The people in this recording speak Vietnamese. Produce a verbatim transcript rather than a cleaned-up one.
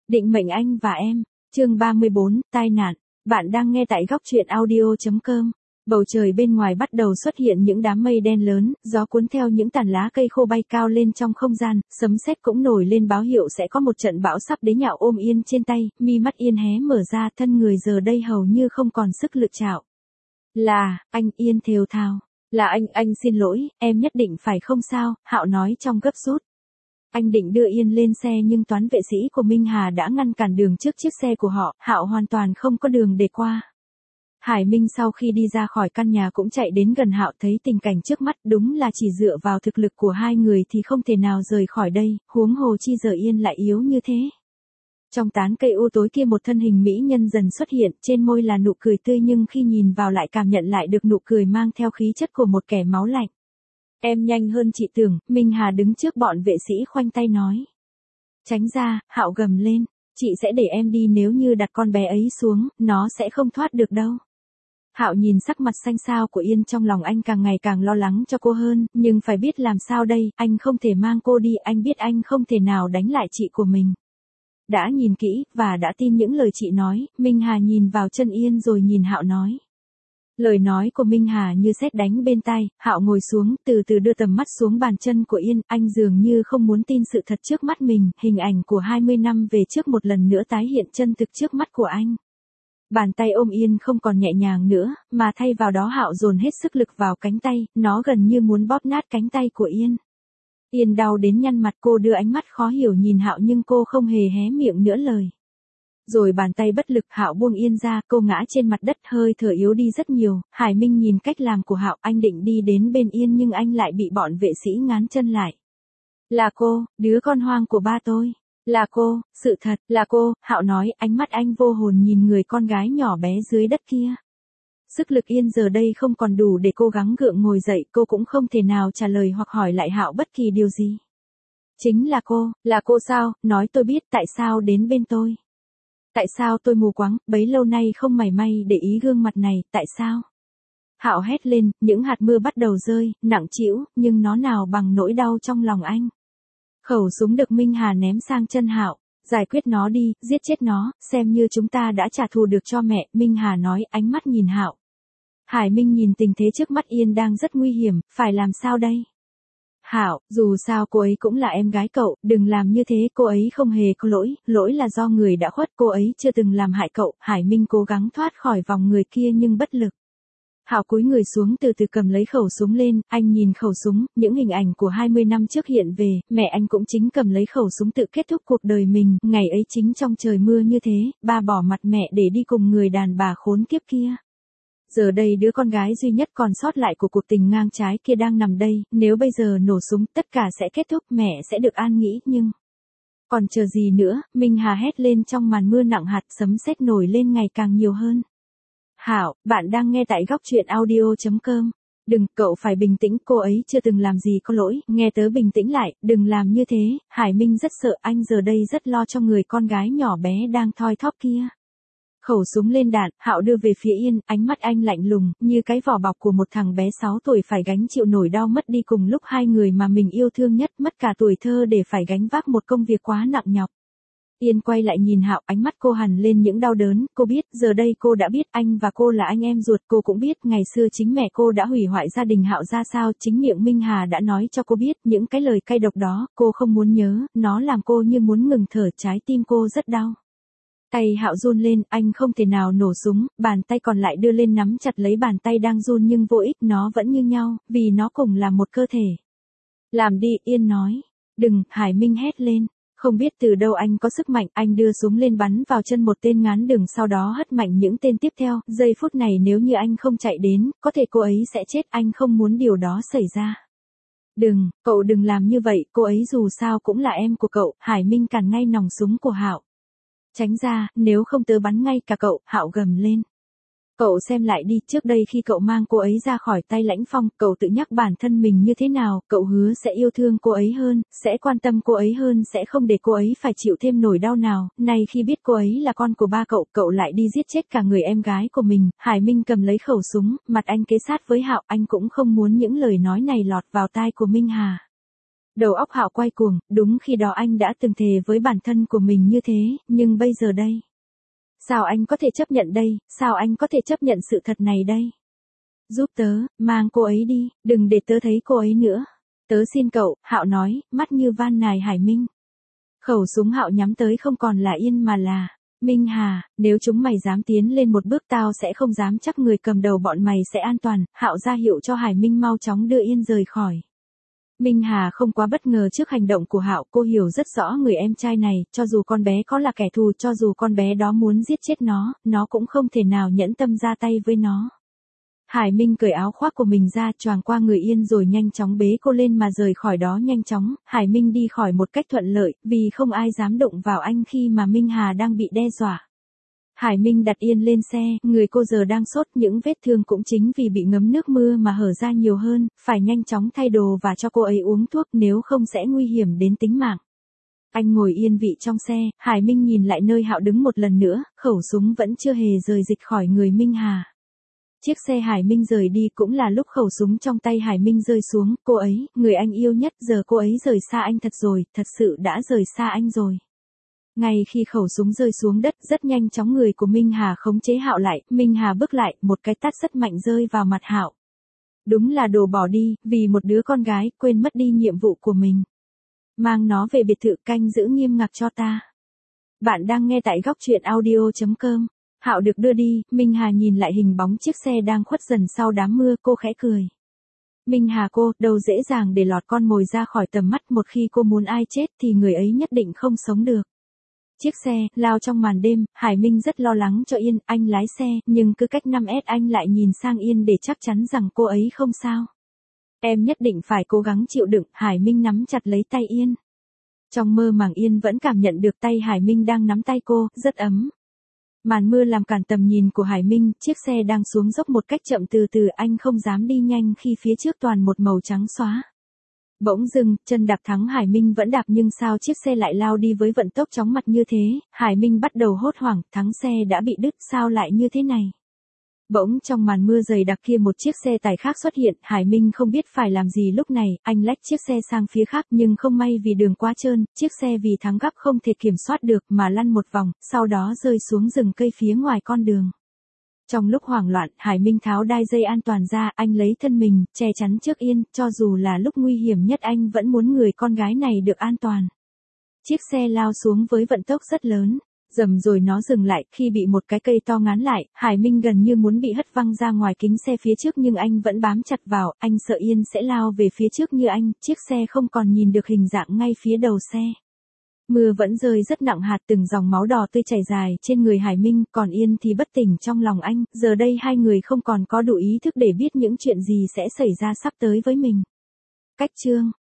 Định mệnh anh và em, chương ba mươi bốn, tai nạn. Bạn đang nghe tại góc truyện audio chấm com. Bầu trời bên ngoài bắt đầu xuất hiện những đám mây đen lớn, gió cuốn theo những tàn lá cây khô bay cao lên trong không gian, sấm sét cũng nổi lên báo hiệu sẽ có một trận bão sắp đến. Nhạo ôm Yên trên tay, mi mắt Yên hé mở ra, thân người giờ đây hầu như không còn sức lực chạo. Là, anh, Yên thều thào. Là anh, anh xin lỗi, em nhất định phải không sao, Hạo nói trong gấp rút. Anh định đưa Yên lên xe nhưng toán vệ sĩ của Minh Hà đã ngăn cản đường trước chiếc xe của họ, Hạo hoàn toàn không có đường để qua. Hải Minh sau khi đi ra khỏi căn nhà cũng chạy đến gần Hạo, thấy tình cảnh trước mắt đúng là chỉ dựa vào thực lực của hai người thì không thể nào rời khỏi đây, huống hồ chi giờ Yên lại yếu như thế. Trong tán cây u tối kia một thân hình mỹ nhân dần xuất hiện, trên môi là nụ cười tươi nhưng khi nhìn vào lại cảm nhận lại được nụ cười mang theo khí chất của một kẻ máu lạnh. Em nhanh hơn chị tưởng, Minh Hà đứng trước bọn vệ sĩ khoanh tay nói. Tránh ra, Hạo gầm lên, chị sẽ để em đi, nếu như đặt con bé ấy xuống, nó sẽ không thoát được đâu. Hạo nhìn sắc mặt xanh xao của Yên, trong lòng anh càng ngày càng lo lắng cho cô hơn, nhưng phải biết làm sao đây, anh không thể mang cô đi, anh biết anh không thể nào đánh lại chị của mình. Đã nhìn kỹ, và đã tin những lời chị nói, Minh Hà nhìn vào chân Yên rồi nhìn Hạo nói. Lời nói của Minh Hà như sét đánh bên tai, Hạo ngồi xuống, từ từ đưa tầm mắt xuống bàn chân của Yên, anh dường như không muốn tin sự thật trước mắt mình, hình ảnh của hai mươi năm về trước một lần nữa tái hiện chân thực trước mắt của anh. Bàn tay ôm Yên không còn nhẹ nhàng nữa, mà thay vào đó Hạo dồn hết sức lực vào cánh tay, nó gần như muốn bóp nát cánh tay của Yên. Yên đau đến nhăn mặt, cô đưa ánh mắt khó hiểu nhìn Hạo nhưng cô không hề hé miệng nữa lời. Rồi bàn tay bất lực, Hạo buông Yên ra, cô ngã trên mặt đất, hơi thở yếu đi rất nhiều. Hải Minh nhìn cách làm của Hạo, anh định đi đến bên Yên nhưng anh lại bị bọn vệ sĩ ngán chân lại. Là cô, đứa con hoang của ba tôi. Là cô, sự thật, là cô, Hạo nói, ánh mắt anh vô hồn nhìn người con gái nhỏ bé dưới đất kia. Sức lực Yên giờ đây không còn đủ để cố gắng gượng ngồi dậy, cô cũng không thể nào trả lời hoặc hỏi lại Hạo bất kỳ điều gì. Chính là cô, là cô sao, nói tôi biết tại sao đến bên tôi. Tại sao tôi mù quáng, bấy lâu nay không mảy may để ý gương mặt này, tại sao? Hạo hét lên, những hạt mưa bắt đầu rơi, nặng trĩu, nhưng nó nào bằng nỗi đau trong lòng anh. Khẩu súng được Minh Hà ném sang chân Hạo, giải quyết nó đi, giết chết nó, xem như chúng ta đã trả thù được cho mẹ, Minh Hà nói, ánh mắt nhìn Hạo. Hải Minh nhìn tình thế trước mắt Yên đang rất nguy hiểm, phải làm sao đây? Hạo, dù sao cô ấy cũng là em gái cậu, đừng làm như thế, cô ấy không hề có lỗi, lỗi là do người đã khuất, cô ấy chưa từng làm hại cậu. Hải Minh cố gắng thoát khỏi vòng người kia nhưng bất lực. Hạo cúi người xuống từ từ cầm lấy khẩu súng lên, anh nhìn khẩu súng, những hình ảnh của hai mươi năm trước hiện về, mẹ anh cũng chính cầm lấy khẩu súng tự kết thúc cuộc đời mình, ngày ấy chính trong trời mưa như thế, ba bỏ mặt mẹ để đi cùng người đàn bà khốn kiếp kia. Giờ đây đứa con gái duy nhất còn sót lại của cuộc tình ngang trái kia đang nằm đây, nếu bây giờ nổ súng tất cả sẽ kết thúc, mẹ sẽ được an nghỉ nhưng... Còn chờ gì nữa, Minh Hà hét lên trong màn mưa nặng hạt, sấm sét nổi lên ngày càng nhiều hơn. Hạo, bạn đang nghe tại góc truyện audio chấm com. Đừng, cậu phải bình tĩnh, cô ấy chưa từng làm gì có lỗi, nghe tớ bình tĩnh lại, đừng làm như thế. Hải Minh rất sợ, anh giờ đây rất lo cho người con gái nhỏ bé đang thoi thóp kia. Khẩu súng lên đạn, Hạo đưa về phía Yên, ánh mắt anh lạnh lùng, như cái vỏ bọc của một thằng bé sáu tuổi phải gánh chịu nỗi đau mất đi cùng lúc hai người mà mình yêu thương nhất, mất cả tuổi thơ để phải gánh vác một công việc quá nặng nhọc. Yên quay lại nhìn Hạo, ánh mắt cô hằn lên những đau đớn, cô biết, giờ đây cô đã biết anh và cô là anh em ruột, cô cũng biết ngày xưa chính mẹ cô đã hủy hoại gia đình Hạo ra sao, chính miệng Minh Hà đã nói cho cô biết, những cái lời cay độc đó, cô không muốn nhớ, nó làm cô như muốn ngừng thở, trái tim cô rất đau. Tay Hạo run lên, anh không thể nào nổ súng, bàn tay còn lại đưa lên nắm chặt lấy bàn tay đang run nhưng vô ích, nó vẫn như nhau, vì nó cùng là một cơ thể. Làm đi, Yên nói. Đừng, Hải Minh hét lên. Không biết từ đâu anh có sức mạnh, anh đưa súng lên bắn vào chân một tên ngán đường, sau đó hất mạnh những tên tiếp theo, giây phút này nếu như anh không chạy đến, có thể cô ấy sẽ chết, anh không muốn điều đó xảy ra. Đừng, cậu đừng làm như vậy, cô ấy dù sao cũng là em của cậu, Hải Minh cản ngay nòng súng của Hạo. Tránh ra, nếu không tớ bắn ngay cả cậu, Hạo gầm lên. Cậu xem lại đi, trước đây khi cậu mang cô ấy ra khỏi tay Lãnh Phong, cậu tự nhắc bản thân mình như thế nào, cậu hứa sẽ yêu thương cô ấy hơn, sẽ quan tâm cô ấy hơn, sẽ không để cô ấy phải chịu thêm nỗi đau nào, nay khi biết cô ấy là con của ba cậu, cậu lại đi giết chết cả người em gái của mình. Hải Minh cầm lấy khẩu súng, mặt anh kế sát với Hạo, anh cũng không muốn những lời nói này lọt vào tai của Minh Hà. Đầu óc Hạo quay cuồng, đúng khi đó anh đã từng thề với bản thân của mình như thế, nhưng bây giờ đây. Sao anh có thể chấp nhận đây, sao anh có thể chấp nhận sự thật này đây? Giúp tớ, mang cô ấy đi, đừng để tớ thấy cô ấy nữa. Tớ xin cậu, Hạo nói, mắt như van nài Hải Minh. Khẩu súng Hạo nhắm tới không còn là Yên mà là Minh Hà, nếu chúng mày dám tiến lên một bước tao sẽ không dám chắc người cầm đầu bọn mày sẽ an toàn. Hạo ra hiệu cho Hải Minh mau chóng đưa Yên rời khỏi. Minh Hà không quá bất ngờ trước hành động của Hạo, cô hiểu rất rõ người em trai này, cho dù con bé có là kẻ thù, cho dù con bé đó muốn giết chết nó, nó cũng không thể nào nhẫn tâm ra tay với nó. Hải Minh cởi áo khoác của mình ra, choàng qua người Yên rồi nhanh chóng bế cô lên mà rời khỏi đó nhanh chóng. Hải Minh đi khỏi một cách thuận lợi, vì không ai dám động vào anh khi mà Minh Hà đang bị đe dọa. Hải Minh đặt Yên lên xe, người cô giờ đang sốt, những vết thương cũng chính vì bị ngấm nước mưa mà hở ra nhiều hơn, phải nhanh chóng thay đồ và cho cô ấy uống thuốc nếu không sẽ nguy hiểm đến tính mạng. Anh ngồi yên vị trong xe, Hải Minh nhìn lại nơi Hạo đứng một lần nữa, khẩu súng vẫn chưa hề rời dịch khỏi người Minh Hà. Chiếc xe Hải Minh rời đi cũng là lúc khẩu súng trong tay Hải Minh rơi xuống, cô ấy, người anh yêu nhất, giờ cô ấy rời xa anh thật rồi, thật sự đã rời xa anh rồi. Ngay khi khẩu súng rơi xuống đất, rất nhanh chóng người của Minh Hà khống chế Hạo lại, Minh Hà bước lại, một cái tát rất mạnh rơi vào mặt Hạo. Đúng là đồ bỏ đi, vì một đứa con gái, quên mất đi nhiệm vụ của mình. Mang nó về biệt thự, canh giữ nghiêm ngặt cho ta. Bạn đang nghe tại góc truyện audio chấm com. Hạo được đưa đi, Minh Hà nhìn lại hình bóng chiếc xe đang khuất dần sau đám mưa, cô khẽ cười. Minh Hà cô, đâu dễ dàng để lọt con mồi ra khỏi tầm mắt, một khi cô muốn ai chết thì người ấy nhất định không sống được. Chiếc xe, lao trong màn đêm, Hải Minh rất lo lắng cho Yên, anh lái xe, nhưng cứ cách năm mét anh lại nhìn sang Yên để chắc chắn rằng cô ấy không sao. Em nhất định phải cố gắng chịu đựng, Hải Minh nắm chặt lấy tay Yên. Trong mơ màng Yên vẫn cảm nhận được tay Hải Minh đang nắm tay cô, rất ấm. Màn mưa làm cản tầm nhìn của Hải Minh, chiếc xe đang xuống dốc một cách chậm từ từ, anh không dám đi nhanh khi phía trước toàn một màu trắng xóa. Bỗng dưng, chân đạp thắng Hải Minh vẫn đạp nhưng sao chiếc xe lại lao đi với vận tốc chóng mặt như thế, Hải Minh bắt đầu hốt hoảng, thắng xe đã bị đứt, sao lại như thế này. Bỗng trong màn mưa dày đặc kia một chiếc xe tải khác xuất hiện, Hải Minh không biết phải làm gì lúc này, anh lách chiếc xe sang phía khác nhưng không may vì đường quá trơn, chiếc xe vì thắng gấp không thể kiểm soát được mà lăn một vòng, sau đó rơi xuống rừng cây phía ngoài con đường. Trong lúc hoảng loạn, Hải Minh tháo đai dây an toàn ra, anh lấy thân mình, che chắn trước Yên, cho dù là lúc nguy hiểm nhất anh vẫn muốn người con gái này được an toàn. Chiếc xe lao xuống với vận tốc rất lớn. Dầm rồi nó dừng lại, khi bị một cái cây to ngán lại, Hải Minh gần như muốn bị hất văng ra ngoài kính xe phía trước nhưng anh vẫn bám chặt vào, anh sợ Yên sẽ lao về phía trước như anh, chiếc xe không còn nhìn được hình dạng ngay phía đầu xe. Mưa vẫn rơi rất nặng hạt, từng dòng máu đỏ tươi chảy dài trên người Hải Minh, còn Yên thì bất tỉnh trong lòng anh, giờ đây hai người không còn có đủ ý thức để biết những chuyện gì sẽ xảy ra sắp tới với mình. Cách chương